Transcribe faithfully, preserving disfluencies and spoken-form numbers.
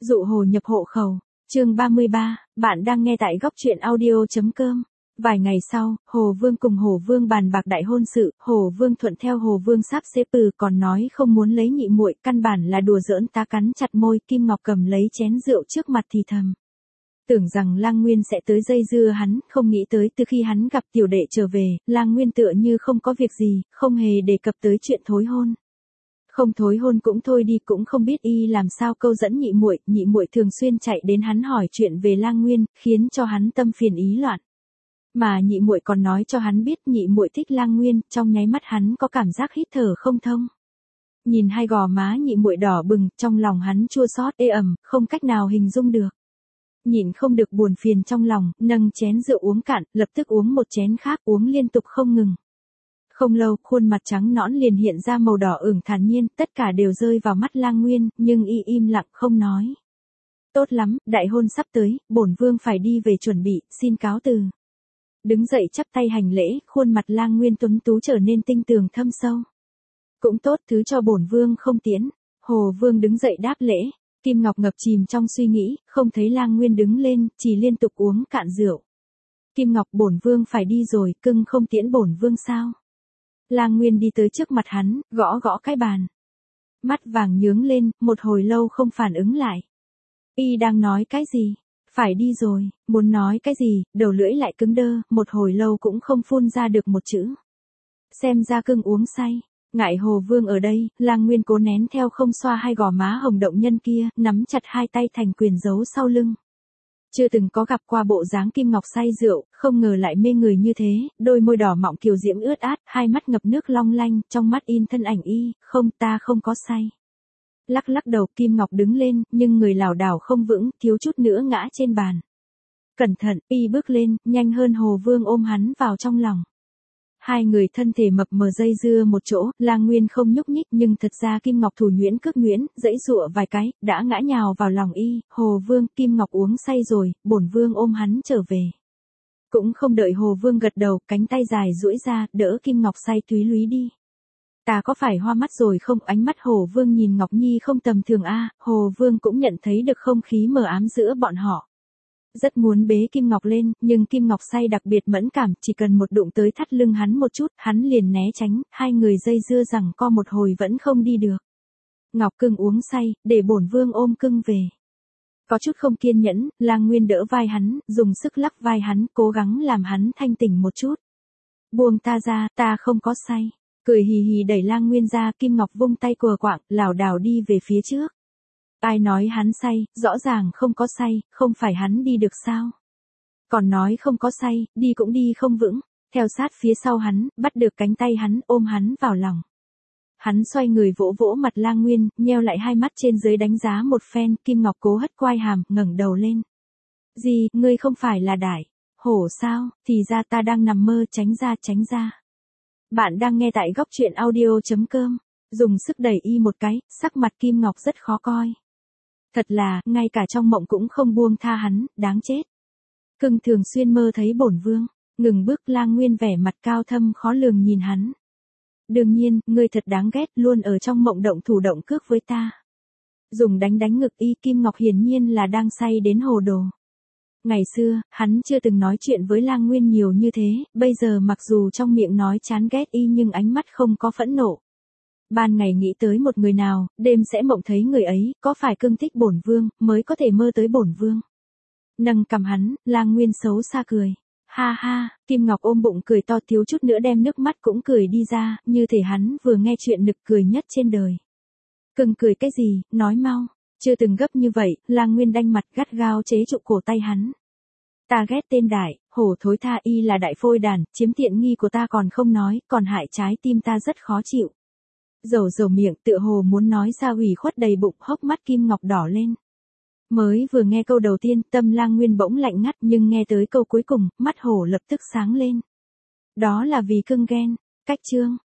Dụ hồ nhập hộ khẩu, chương ba mươi ba, bạn đang nghe tại góc truyện audio.com. Vài ngày sau, Hồ Vương cùng Hồ Vương bàn bạc đại hôn sự, Hồ Vương thuận theo Hồ Vương sắp xếp từ còn nói không muốn lấy nhị muội, căn bản là đùa giỡn. Tá cắn chặt môi, Kim Ngọc cầm lấy chén rượu trước mặt thì thầm. Tưởng rằng Lang Nguyên sẽ tới dây dưa hắn, không nghĩ tới từ khi hắn gặp tiểu đệ trở về, Lang Nguyên tựa như không có việc gì, không hề đề cập tới chuyện thối hôn. Không thối hôn cũng thôi đi, cũng không biết y làm sao câu dẫn nhị muội, nhị muội thường xuyên chạy đến hắn hỏi chuyện về Lang Nguyên, khiến cho hắn tâm phiền ý loạn. Mà nhị muội còn nói cho hắn biết nhị muội thích Lang Nguyên, trong nháy mắt hắn có cảm giác hít thở không thông. Nhìn hai gò má nhị muội đỏ bừng, trong lòng hắn chua xót ê ẩm, không cách nào hình dung được. Nhịn không được buồn phiền trong lòng, nâng chén rượu uống cạn, lập tức uống một chén khác, uống liên tục không ngừng. Không lâu, khuôn mặt trắng nõn liền hiện ra màu đỏ ửng thản nhiên, tất cả đều rơi vào mắt Lang Nguyên, nhưng y im lặng không nói. Tốt lắm, đại hôn sắp tới, bổn vương phải đi về chuẩn bị, xin cáo từ. Đứng dậy chắp tay hành lễ, khuôn mặt Lang Nguyên tuấn tú trở nên tinh tường thâm sâu. Cũng tốt, thứ cho bổn vương không tiễn. Hồ Vương đứng dậy đáp lễ. Kim Ngọc ngập chìm trong suy nghĩ, không thấy Lang Nguyên đứng lên, chỉ liên tục uống cạn rượu. Kim Ngọc, bổn vương phải đi rồi, cưng không tiễn bổn vương sao? Lang Nguyên đi tới trước mặt hắn, gõ gõ cái bàn. Mắt vàng nhướng lên, một hồi lâu không phản ứng lại. Y đang nói cái gì? Phải đi rồi, muốn nói cái gì, đầu lưỡi lại cứng đơ, một hồi lâu cũng không phun ra được một chữ. Xem ra cưng uống say. Ngại Hồ Vương ở đây, Lang Nguyên cố nén theo không xoa hai gò má hồng động nhân kia, nắm chặt hai tay thành quyền giấu sau lưng. Chưa từng có gặp qua bộ dáng Kim Ngọc say rượu, không ngờ lại mê người như thế, đôi môi đỏ mọng kiều diễm ướt át, hai mắt ngập nước long lanh, trong mắt in thân ảnh y, không, ta không có say. Lắc lắc đầu, Kim Ngọc đứng lên, nhưng người lảo đảo không vững, thiếu chút nữa ngã trên bàn. Cẩn thận, y bước lên, nhanh hơn Hồ Vương ôm hắn vào trong lòng. Hai người thân thể mập mờ dây dưa một chỗ, Lang Nguyên không nhúc nhích, nhưng thật ra Kim Ngọc thủ nhuyễn cước nhuyễn, dãy dụa vài cái, đã ngã nhào vào lòng y. Hồ Vương, Kim Ngọc uống say rồi, bổn vương ôm hắn trở về. Cũng không đợi Hồ Vương gật đầu, cánh tay dài duỗi ra, đỡ Kim Ngọc say túy lúy đi. Ta có phải hoa mắt rồi không? Ánh mắt Hồ Vương nhìn Ngọc Nhi không tầm thường a. Hồ Vương cũng nhận thấy được không khí mờ ám giữa bọn họ. Rất muốn bế Kim Ngọc lên, nhưng Kim Ngọc say đặc biệt mẫn cảm, chỉ cần một đụng tới thắt lưng hắn một chút, hắn liền né tránh, hai người dây dưa rằng co một hồi vẫn không đi được. Ngọc cưng uống say, để bổn vương ôm cưng về. Có chút không kiên nhẫn, Lang Nguyên đỡ vai hắn, dùng sức lắc vai hắn, cố gắng làm hắn thanh tỉnh một chút. Buông ta ra, ta không có say. Cười hì hì đẩy Lang Nguyên ra, Kim Ngọc vung tay cùa quạng, lảo đảo đi về phía trước. Ai nói hắn say, rõ ràng không có say, không phải hắn đi được sao? Còn nói không có say, đi cũng đi không vững, theo sát phía sau hắn, bắt được cánh tay hắn, ôm hắn vào lòng. Hắn xoay người vỗ vỗ mặt Lang Nguyên, nheo lại hai mắt trên dưới đánh giá một phen, Kim Ngọc cố hất quai hàm, ngẩng đầu lên. Gì, ngươi không phải là Đại Hổ sao? Thì ra ta đang nằm mơ, tránh ra tránh ra. Bạn đang nghe tại góc truyện audio.com, dùng sức đẩy y một cái, sắc mặt Kim Ngọc rất khó coi. Thật là, ngay cả trong mộng cũng không buông tha hắn, đáng chết. Cưng thường xuyên mơ thấy bổn vương, ngừng bước. Lang Nguyên vẻ mặt cao thâm khó lường nhìn hắn. Đương nhiên, ngươi thật đáng ghét, luôn ở trong mộng động thủ động cước với ta. Dùng đánh đánh ngực y. Kim Ngọc hiển nhiên là đang say đến hồ đồ. Ngày xưa, hắn chưa từng nói chuyện với Lang Nguyên nhiều như thế, bây giờ mặc dù trong miệng nói chán ghét y nhưng ánh mắt không có phẫn nộ. Ban ngày nghĩ tới một người nào, đêm sẽ mộng thấy người ấy, có phải cưng thích bổn vương, mới có thể mơ tới bổn vương. Nâng cằm hắn, Lang Nguyên xấu xa cười. Ha ha, Kim Ngọc ôm bụng cười to, thiếu chút nữa đem nước mắt cũng cười đi ra, như thể hắn vừa nghe chuyện nực cười nhất trên đời. Cưng cười cái gì, nói mau. Chưa từng gấp như vậy, Lang Nguyên đanh mặt gắt gao chế trụ cổ tay hắn. Ta ghét tên Đại Hổ thối tha, y là đại phôi đàn, chiếm tiện nghi của ta còn không nói, còn hại trái tim ta rất khó chịu. Dầu dầu miệng, tựa hồ muốn nói ra ủy khuất đầy bụng, hốc mắt Kim Ngọc đỏ lên. Mới vừa nghe câu đầu tiên, tâm Lang Nguyên bỗng lạnh ngắt, nhưng nghe tới câu cuối cùng, mắt hổ lập tức sáng lên. Đó là vì cưng ghen. Cách chương.